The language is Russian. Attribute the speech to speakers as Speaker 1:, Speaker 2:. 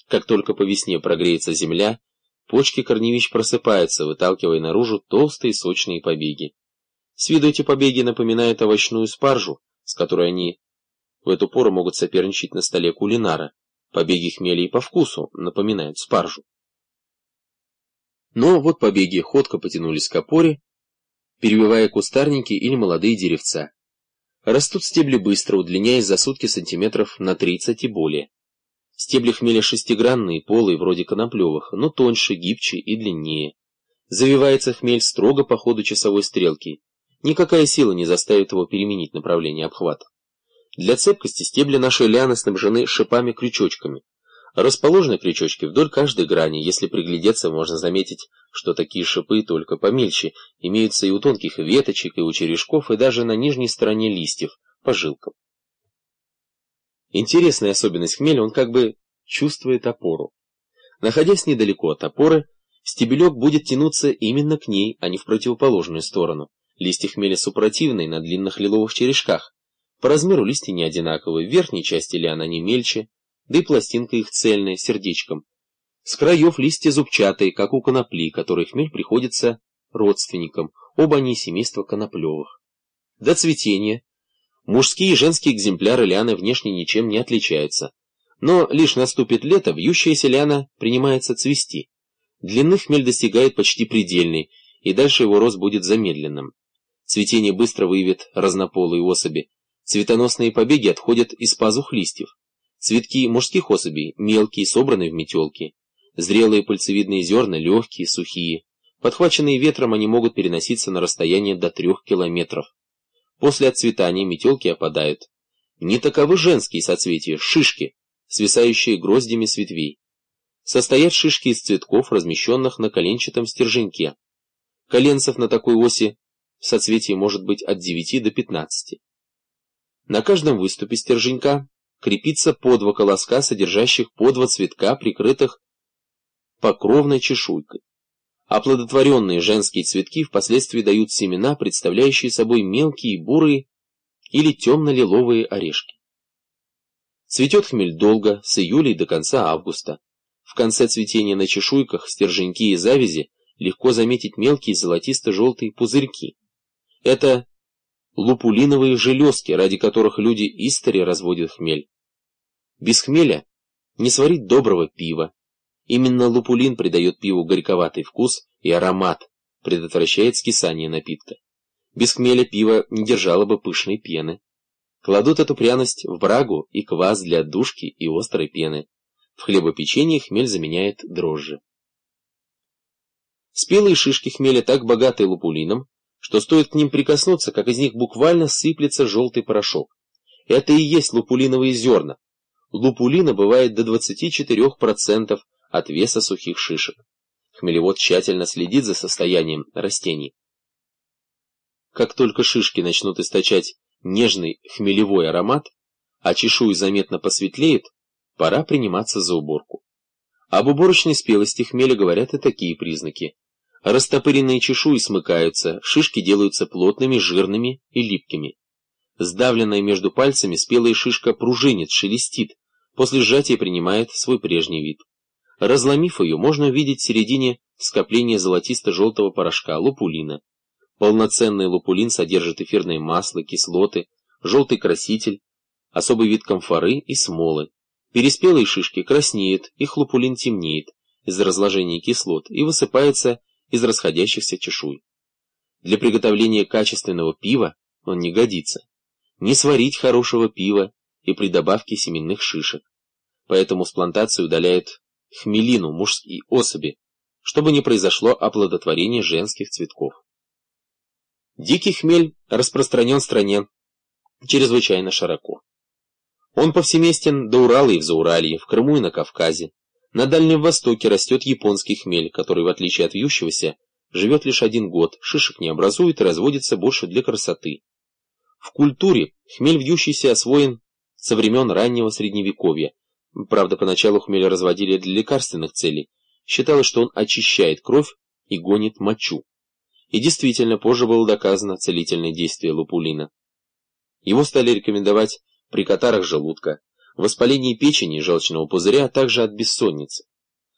Speaker 1: Как только по весне прогреется земля, почки корневищ просыпаются, выталкивая наружу толстые сочные побеги. С виду эти побеги напоминают овощную спаржу, с которой они в эту пору могут соперничать на столе кулинара. Побеги хмеля и по вкусу напоминают спаржу. Но вот побеги ходко потянулись к опоре, перебивая кустарники или молодые деревца. Растут стебли быстро, удлиняясь за сутки сантиметров на 30 и более. Стебли хмеля шестигранные, полые, вроде коноплевых, но тоньше, гибче и длиннее. Завивается хмель строго по ходу часовой стрелки. Никакая сила не заставит его переменить направление обхвата. Для цепкости стебли нашей лианы снабжены шипами-крючочками. Расположены крючочки вдоль каждой грани. Если приглядеться, можно заметить, что такие шипы, только помельче, имеются и у тонких веточек, и у черешков, и даже на нижней стороне листьев, по жилкам. Интересная особенность хмеля, он как бы чувствует опору. Находясь недалеко от опоры, стебелек будет тянуться именно к ней, а не в противоположную сторону. Листья хмеля супротивные на длинных лиловых черешках. По размеру листья не одинаковые, в верхней части лиан они мельче, да и пластинка их цельная, сердечком. С краев листья зубчатые, как у конопли, которой хмель приходится родственникам, оба они семейства коноплевых. До цветения мужские и женские экземпляры лианы внешне ничем не отличаются, но лишь наступит лето, вьющаяся лиана принимается цвести. Длины хмель достигает почти предельной, и дальше его рост будет замедленным. Цветение быстро выявит разнополые особи. Цветоносные побеги отходят из пазух листьев. Цветки мужских особей мелкие, собранные в метелки. Зрелые пыльцевидные зерна легкие, сухие. Подхваченные ветром они могут переноситься на расстояние до 3 километров. После отцветания метелки опадают. Не таковы женские соцветия, шишки, свисающие гроздями с ветвей. Состоят шишки из цветков, размещенных на коленчатом стерженьке. Коленцев на такой оси в соцветии может быть от 9 до 15. На каждом выступе стерженька крепится по 2 колоска, содержащих по 2 цветка, прикрытых покровной чешуйкой. Оплодотворенные женские цветки впоследствии дают семена, представляющие собой мелкие бурые или темно-лиловые орешки. Цветет хмель долго, с июля до конца августа. В конце цветения на чешуйках, стерженьки и завязи легко заметить мелкие золотисто-желтые пузырьки. Это лупулиновые железки, ради которых люди истори разводят хмель. Без хмеля не сварить доброго пива. Именно лупулин придает пиву горьковатый вкус и аромат, предотвращает скисание напитка. Без хмеля пиво не держало бы пышной пены. Кладут эту пряность в брагу и квас для отдушки и острой пены. В хлебопечении хмель заменяет дрожжи. Спелые шишки хмеля так богаты лупулином, что стоит к ним прикоснуться, как из них буквально сыплется желтый порошок. Это и есть лупулиновые зерна. Лупулина бывает до 24% от веса сухих шишек. Хмелевод тщательно следит за состоянием растений. Как только шишки начнут источать нежный хмелевой аромат, а чешуи заметно посветлеют, пора приниматься за уборку. Об уборочной спелости хмеля говорят и такие признаки. Растопыренные чешуи смыкаются, шишки делаются плотными, жирными и липкими. Сдавленная между пальцами спелая шишка пружинит, шелестит, после сжатия принимает свой прежний вид. Разломив ее, можно увидеть в середине скопление золотисто-желтого порошка, лупулина. Полноценный лупулин содержит эфирное масло, кислоты, желтый краситель, особый вид камфоры и смолы. Переспелые шишки краснеют, их лупулин темнеет из-за разложения кислот и высыпается из расходящихся чешуй. Для приготовления качественного пива он не годится. Не сварить хорошего пива и при добавке семенных шишек. Поэтому с плантации удаляют хмелину мужские особи, чтобы не произошло оплодотворение женских цветков. Дикий хмель распространен в стране чрезвычайно широко. Он повсеместен до Урала и в Зауралье, в Крыму и на Кавказе. На Дальнем Востоке растет японский хмель, который, в отличие от вьющегося, живет лишь 1 год, шишек не образует и разводится больше для красоты. В культуре хмель вьющийся освоен со времен раннего Средневековья. Правда, поначалу хмель разводили для лекарственных целей. Считалось, что он очищает кровь и гонит мочу. И действительно, позже было доказано целительное действие лупулина. Его стали рекомендовать при катарах желудка, воспаление печени и желчного пузыря, а также от бессонницы.